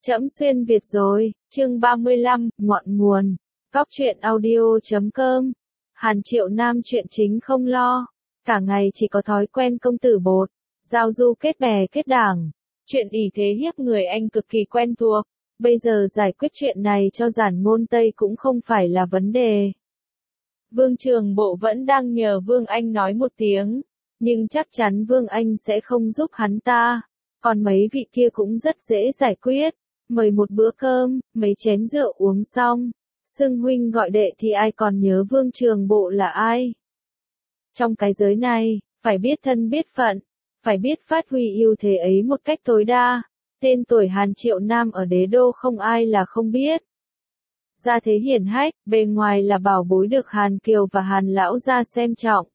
Trẫm xuyên Việt rồi, chương 35, ngọn nguồn. Góc truyện audio.com. Hàn Triệu Nam chuyện chính không lo. Cả ngày chỉ có thói quen công tử bột. Giao du kết bè kết đảng. Chuyện ỷ thế hiếp người anh cực kỳ quen thuộc. Bây giờ giải quyết chuyện này cho Giản Ngôn Tây cũng không phải là vấn đề. Vương Trường Bộ vẫn đang nhờ Vương Anh nói một tiếng. Nhưng chắc chắn Vương Anh sẽ không giúp hắn ta. Còn mấy vị kia cũng rất dễ giải quyết. Mời một bữa cơm, mấy chén rượu uống xong. Xưng huynh gọi đệ thì ai còn nhớ Vương Trường Bộ là ai? Trong cái giới này, phải biết thân biết phận, phải biết phát huy ưu thế ấy một cách tối đa. Tên tuổi Hàn Triệu Nam ở đế đô không ai là không biết. Gia thế hiển hách, bề ngoài là bảo bối được Hàn Kiều và Hàn Lão gia xem trọng.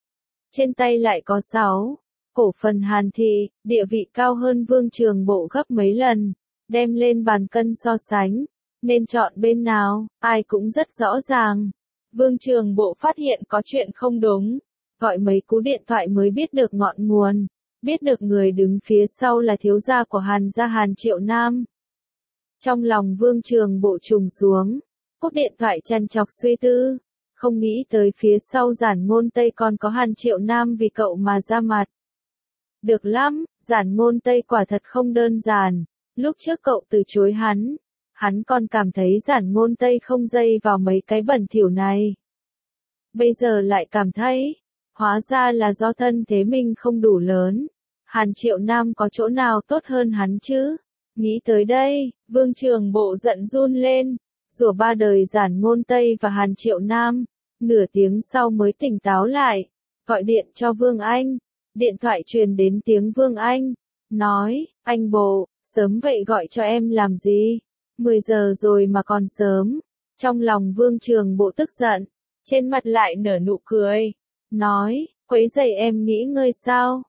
Trên tay lại có 6 cổ phần Hàn Thị, địa vị cao hơn Vương Trường Bộ gấp mấy lần. Đem lên bàn cân so sánh, nên chọn bên nào, ai cũng rất rõ ràng. Vương Trường Bộ phát hiện có chuyện không đúng, gọi mấy cú điện thoại mới biết được ngọn nguồn, biết được người đứng phía sau là thiếu gia của Hàn gia Hàn Triệu Nam. Trong lòng Vương Trường Bộ trùng xuống, cúp điện thoại trằn trọc suy tư, không nghĩ tới phía sau Giản Ngôn Tây còn có Hàn Triệu Nam vì cậu mà ra mặt. Được lắm, Giản Ngôn Tây quả thật không đơn giản. Lúc trước cậu từ chối hắn còn cảm thấy Giản Ngôn Tây không dây vào mấy cái bẩn thỉu này. Bây giờ lại cảm thấy, hóa ra là do thân thế mình không đủ lớn. Hàn Triệu Nam có chỗ nào tốt hơn hắn chứ? Nghĩ tới đây, Vương Trường Bộ giận run lên, rủa ba đời Giản Ngôn Tây và Hàn Triệu Nam. Nửa tiếng sau mới tỉnh táo lại, gọi điện cho Vương Anh. Điện thoại truyền đến tiếng Vương Anh, nói, anh Bộ. Sớm vậy gọi cho em làm gì? 10 giờ rồi mà còn sớm. Trong lòng Vương Trường Bộ tức giận, trên mặt lại nở nụ cười. Nói, quấy rầy em nghỉ ngơi sao?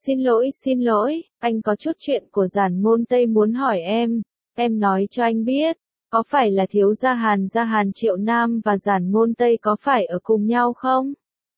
Xin lỗi, anh có chút chuyện của Giản Ngôn Tây muốn hỏi em. Em nói cho anh biết, có phải là thiếu gia Hàn Triệu Nam và Giản Ngôn Tây có phải ở cùng nhau không?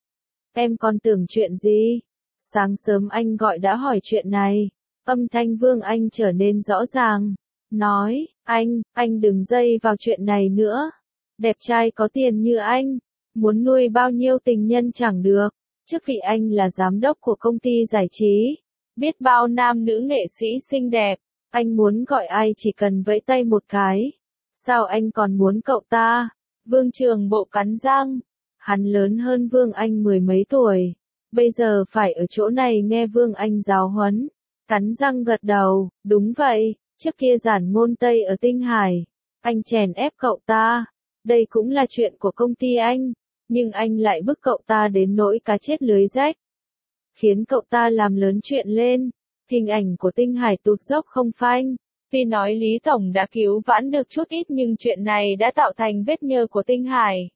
Em còn tưởng chuyện gì? Sáng sớm anh gọi đã hỏi chuyện này. Âm thanh Vương Anh trở nên rõ ràng. Nói, anh đừng dây vào chuyện này nữa. Đẹp trai có tiền như anh, muốn nuôi bao nhiêu tình nhân chẳng được. Chức vị anh là giám đốc của công ty giải trí. Biết bao nam nữ nghệ sĩ xinh đẹp. Anh muốn gọi ai chỉ cần vẫy tay một cái. Sao anh còn muốn cậu ta? Vương Trường Bộ cắn răng. Hắn lớn hơn Vương Anh 10 mấy tuổi. Bây giờ phải ở chỗ này nghe Vương Anh giáo huấn. Cắn răng gật đầu, đúng vậy, trước kia Giản Ngôn Tây ở Tinh Hải, anh chèn ép cậu ta, đây cũng là chuyện của công ty anh, nhưng anh lại bức cậu ta đến nỗi cá chết lưới rách, khiến cậu ta làm lớn chuyện lên, hình ảnh của Tinh Hải tụt dốc không phanh. Tuy nói Lý Tổng đã cứu vãn được chút ít nhưng chuyện này đã tạo thành vết nhơ của Tinh Hải.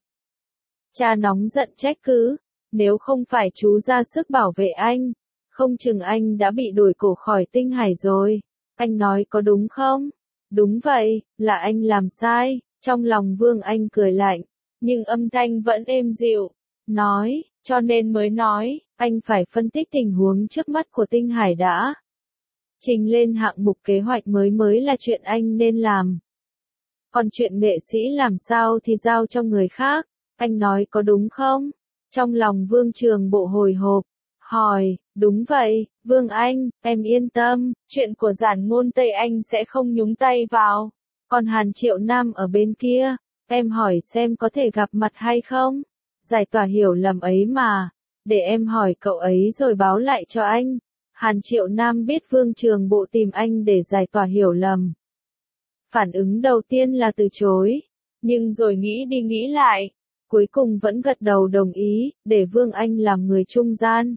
Cha nóng giận trách cứ, nếu không phải chú ra sức bảo vệ anh, không chừng anh đã bị đuổi cổ khỏi Tinh Hải rồi. Anh nói có đúng không? Đúng vậy, là anh làm sai. Trong lòng Vương Anh cười lạnh, nhưng âm thanh vẫn êm dịu. Nói, cho nên mới nói, anh phải phân tích tình huống trước mắt của Tinh Hải đã. Trình lên hạng mục kế hoạch mới là chuyện anh nên làm. Còn chuyện nghệ sĩ làm sao thì giao cho người khác. Anh nói có đúng không? Trong lòng Vương Trường Bộ hồi hộp. Hỏi, đúng vậy, Vương Anh, em yên tâm, chuyện của Giản Ngôn Tây anh sẽ không nhúng tay vào. Còn Hàn Triệu Nam ở bên kia, em hỏi xem có thể gặp mặt hay không? Giải tỏa hiểu lầm ấy mà, để em hỏi cậu ấy rồi báo lại cho anh. Hàn Triệu Nam biết Vương Trường Bộ tìm anh để giải tỏa hiểu lầm. Phản ứng đầu tiên là từ chối, nhưng rồi nghĩ đi nghĩ lại, cuối cùng vẫn gật đầu đồng ý, để Vương Anh làm người trung gian.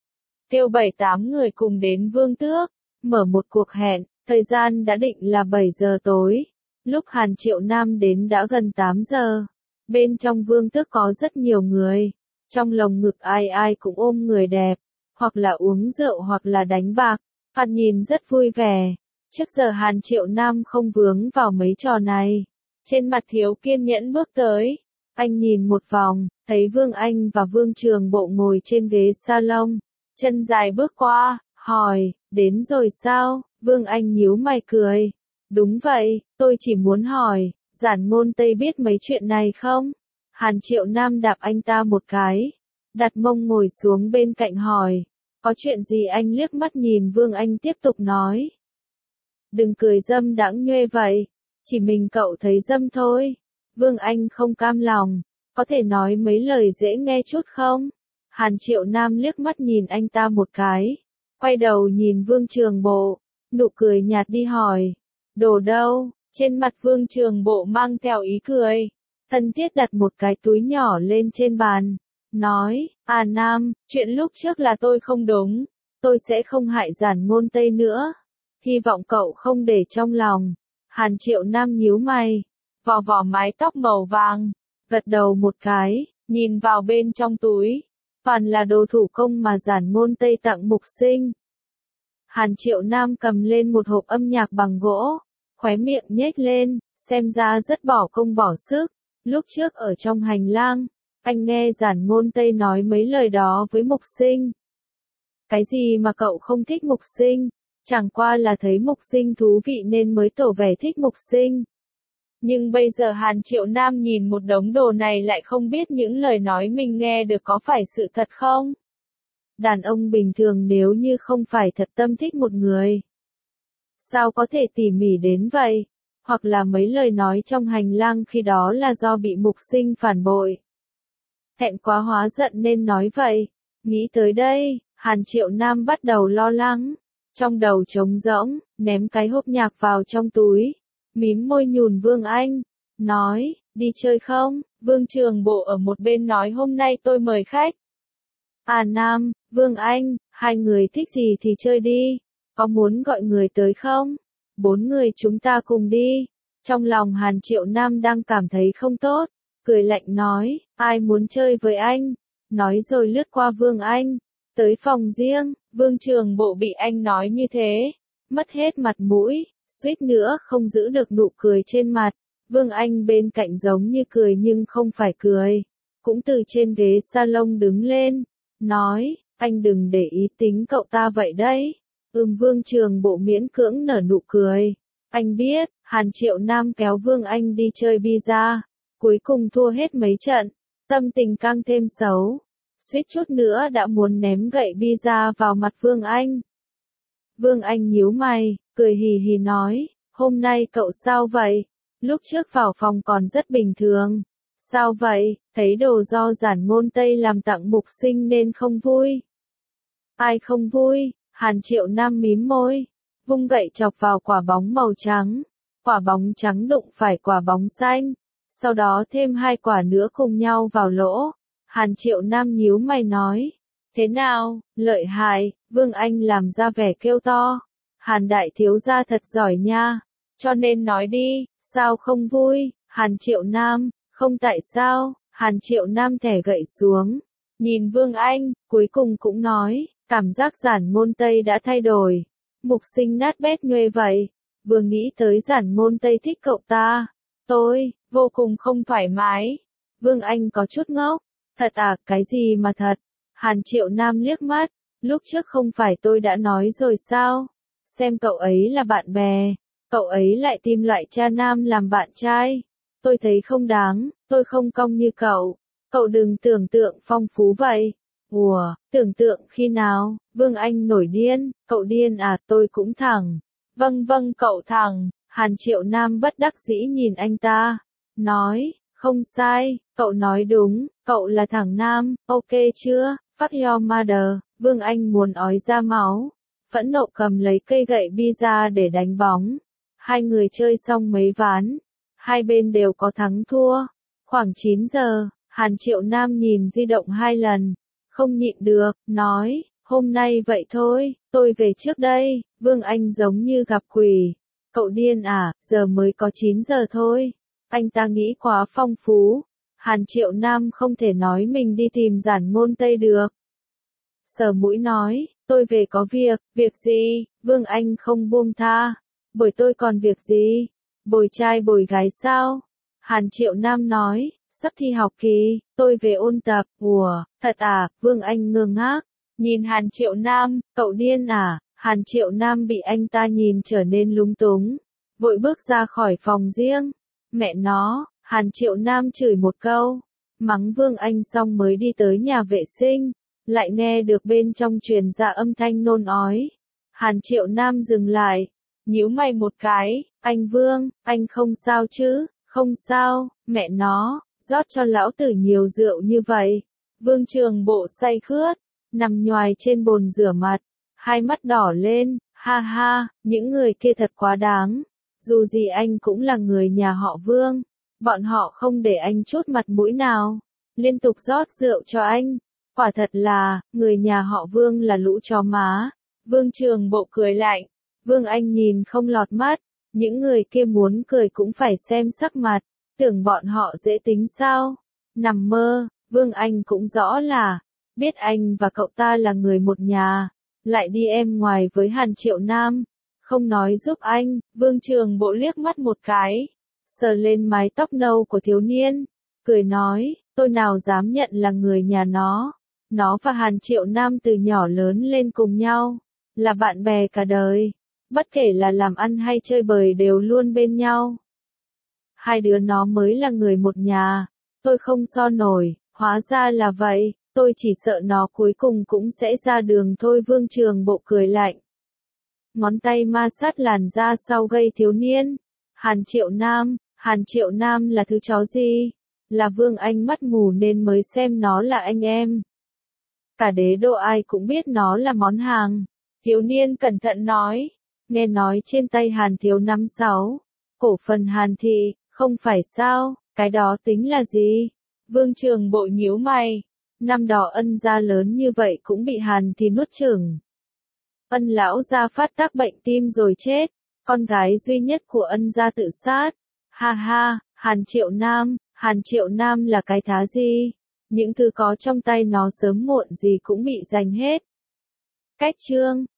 Kêu 7-8 người cùng đến Vương Tước, mở một cuộc hẹn, thời gian đã định là 7 giờ tối. Lúc Hàn Triệu Nam đến đã gần 8 giờ. Bên trong Vương Tước có rất nhiều người. Trong lồng ngực ai cũng ôm người đẹp, hoặc là uống rượu hoặc là đánh bạc. Hắn nhìn rất vui vẻ. Trước giờ Hàn Triệu Nam không vướng vào mấy trò này. Trên mặt thiếu kiên nhẫn bước tới. Anh nhìn một vòng, thấy Vương Anh và Vương Trường Bộ ngồi trên ghế salon. Chân dài bước qua, hỏi, đến rồi sao? Vương Anh nhíu mày cười. Đúng vậy, tôi chỉ muốn hỏi, Giản Ngôn Tây biết mấy chuyện này không? Hàn Triệu Nam đạp anh ta một cái, đặt mông ngồi xuống bên cạnh hỏi, có chuyện gì? Anh liếc mắt nhìn Vương Anh tiếp tục nói. Đừng cười dâm đãng nhuê vậy, chỉ mình cậu thấy dâm thôi. Vương Anh không cam lòng, có thể nói mấy lời dễ nghe chút không? Hàn Triệu Nam liếc mắt nhìn anh ta một cái, quay đầu nhìn Vương Trường Bộ, nụ cười nhạt đi hỏi, đồ đâu? Trên mặt Vương Trường Bộ mang theo ý cười, thân thiết đặt một cái túi nhỏ lên trên bàn, nói, à Nam, chuyện lúc trước là tôi không đúng, tôi sẽ không hại Giản Ngôn Tây nữa, hy vọng cậu không để trong lòng. Hàn Triệu Nam nhíu mày, vò vò mái tóc màu vàng, gật đầu một cái, nhìn vào bên trong túi, toàn là đồ thủ công mà Giản Ngôn Tây tặng Mục Sinh. Hàn Triệu Nam cầm lên một hộp âm nhạc bằng gỗ, khóe miệng nhếch lên, xem ra rất bỏ công bỏ sức. Lúc trước ở trong hành lang, anh nghe Giản Ngôn Tây nói mấy lời đó với Mục Sinh. Cái gì mà cậu không thích Mục Sinh? Chẳng qua là thấy Mục Sinh thú vị nên mới tỏ vẻ thích Mục Sinh. Nhưng bây giờ Hàn Triệu Nam nhìn một đống đồ này lại không biết những lời nói mình nghe được có phải sự thật không? Đàn ông bình thường nếu như không phải thật tâm thích một người, sao có thể tỉ mỉ đến vậy? Hoặc là mấy lời nói trong hành lang khi đó là do bị Mục Sinh phản bội. Thẹn quá hóa giận nên nói vậy. Nghĩ tới đây, Hàn Triệu Nam bắt đầu lo lắng. Trong đầu trống rỗng, ném cái hộp nhạc vào trong túi. Mím môi nhùn Vương Anh. Nói, đi chơi không? Vương Trường Bộ ở một bên nói hôm nay tôi mời khách. À Nam, Vương Anh, hai người thích gì thì chơi đi. Có muốn gọi người tới không? 4 người chúng ta cùng đi. Trong lòng Hàn Triệu Nam đang cảm thấy không tốt, cười lạnh nói, ai muốn chơi với anh? Nói rồi lướt qua Vương Anh, tới phòng riêng. Vương Trường Bộ bị anh nói như thế, mất hết mặt mũi, suýt nữa không giữ được nụ cười trên mặt. Vương Anh bên cạnh giống như cười nhưng không phải cười, cũng từ trên ghế salon đứng lên, nói, anh đừng để ý tính cậu ta vậy đấy. Vương Trường Bộ miễn cưỡng nở nụ cười. Anh biết, Hàn Triệu Nam kéo Vương Anh đi chơi bida, cuối cùng thua hết mấy trận, tâm tình càng thêm xấu, suýt chút nữa đã muốn ném gậy bida vào mặt Vương Anh. Vương Anh nhíu mày, cười hì hì nói, hôm nay cậu sao vậy? Lúc trước vào phòng còn rất bình thường. Sao vậy, thấy đồ do Giản Ngôn Tây làm tặng Mục Sinh nên không vui? Ai không vui? Hàn Triệu Nam mím môi, vung gậy chọc vào quả bóng màu trắng. Quả bóng trắng đụng phải quả bóng xanh, sau đó thêm 2 quả nữa cùng nhau vào lỗ. Hàn Triệu Nam nhíu mày nói, thế nào, lợi hại? Vương Anh làm ra vẻ kêu to, Hàn đại thiếu gia thật giỏi nha, cho nên nói đi, sao không vui? Hàn Triệu Nam, không tại sao? Hàn Triệu Nam thẻ gậy xuống, nhìn Vương Anh, cuối cùng cũng nói, cảm giác Giản Ngôn Tây đã thay đổi. Mục Sinh nát bét nhuê vậy, vừa nghĩ tới Giản Ngôn Tây thích cậu ta, tôi vô cùng không thoải mái. Vương Anh có chút ngốc, thật à? Cái gì mà thật? Hàn Triệu Nam liếc mắt, lúc trước không phải tôi đã nói rồi sao? Xem cậu ấy là bạn bè, cậu ấy lại tìm loại cha nam làm bạn trai. Tôi thấy không đáng, tôi không cong như cậu. Cậu đừng tưởng tượng phong phú vậy. Ủa, tưởng tượng khi nào? Vương Anh nổi điên, cậu điên à? Tôi cũng thẳng. Vâng vâng cậu thẳng. Hàn Triệu Nam bất đắc dĩ nhìn anh ta, nói, không sai, cậu nói đúng, cậu là thằng nam, ok chưa? Fuck your mother. Vương Anh muốn ói ra máu, phẫn nộ cầm lấy cây gậy bida để đánh bóng. Hai người chơi xong mấy ván, hai bên đều có thắng thua. Khoảng 9 giờ, Hàn Triệu Nam nhìn di động 2 lần, không nhịn được, nói, hôm nay vậy thôi, tôi về trước đây. Vương Anh giống như gặp quỷ, cậu điên à, giờ mới có 9 giờ thôi. Anh ta nghĩ quá phong phú. Hàn Triệu Nam không thể nói mình đi tìm Giản Ngôn Tây được. Sờ mũi nói, tôi về có việc gì? Vương Anh không buông tha, bởi tôi còn việc gì? Bồi trai bồi gái sao? Hàn Triệu Nam nói, sắp thi học kỳ, tôi về ôn tập. Ủa, thật à? Vương Anh ngơ ngác, nhìn Hàn Triệu Nam, cậu điên à? Hàn Triệu Nam bị anh ta nhìn trở nên lúng túng, vội bước ra khỏi phòng riêng. Mẹ nó, Hàn Triệu Nam chửi một câu, mắng Vương Anh xong mới đi tới nhà vệ sinh, lại nghe được bên trong truyền ra âm thanh nôn ói. Hàn Triệu Nam dừng lại, nhíu mày một cái, anh Vương, anh không sao chứ, không sao, mẹ nó, rót cho lão tử nhiều rượu như vậy. Vương Trường Bộ say khướt, nằm nhoài trên bồn rửa mặt, hai mắt đỏ lên, ha ha, những người kia thật quá đáng. Dù gì anh cũng là người nhà họ Vương, bọn họ không để anh chút mặt mũi nào, liên tục rót rượu cho anh. Quả thật là, người nhà họ Vương là lũ chó má. Vương Trường Bộ cười lạnh, Vương Anh nhìn không lọt mắt, những người kia muốn cười cũng phải xem sắc mặt, tưởng bọn họ dễ tính sao? Nằm mơ, Vương Anh cũng rõ là, biết anh và cậu ta là người một nhà, lại đi em ngoài với Hàn Triệu Nam, không nói giúp anh. Vương Trường Bộ liếc mắt một cái, sờ lên mái tóc nâu của thiếu niên, cười nói, tôi nào dám nhận là người nhà nó và Hàn Triệu Nam từ nhỏ lớn lên cùng nhau, là bạn bè cả đời, bất kể là làm ăn hay chơi bời đều luôn bên nhau. Hai đứa nó mới là người một nhà, tôi không so nổi, hóa ra là vậy, tôi chỉ sợ nó cuối cùng cũng sẽ ra đường thôi. Vương Trường Bộ cười lạnh, ngón tay ma sát làn da sau gây thiếu niên. Hàn Triệu Nam là thứ chó gì? Là Vương Anh mắt mù nên mới xem nó là anh em. Cả đế đô ai cũng biết nó là món hàng. Thiếu niên cẩn thận nói, nghe nói trên tay Hàn thiếu 5-6 cổ phần Hàn thị, không phải sao, cái đó tính là gì? Vương Trường Bộ nhíu mày, năm đó Ân gia lớn như vậy cũng bị Hàn thị nuốt chửng. Ân lão gia phát tác bệnh tim rồi chết, con gái duy nhất của Ân gia tự sát. Ha ha, Hàn Triệu Nam là cái thá gì? Những thứ có trong tay nó sớm muộn gì cũng bị giành hết. Cách chương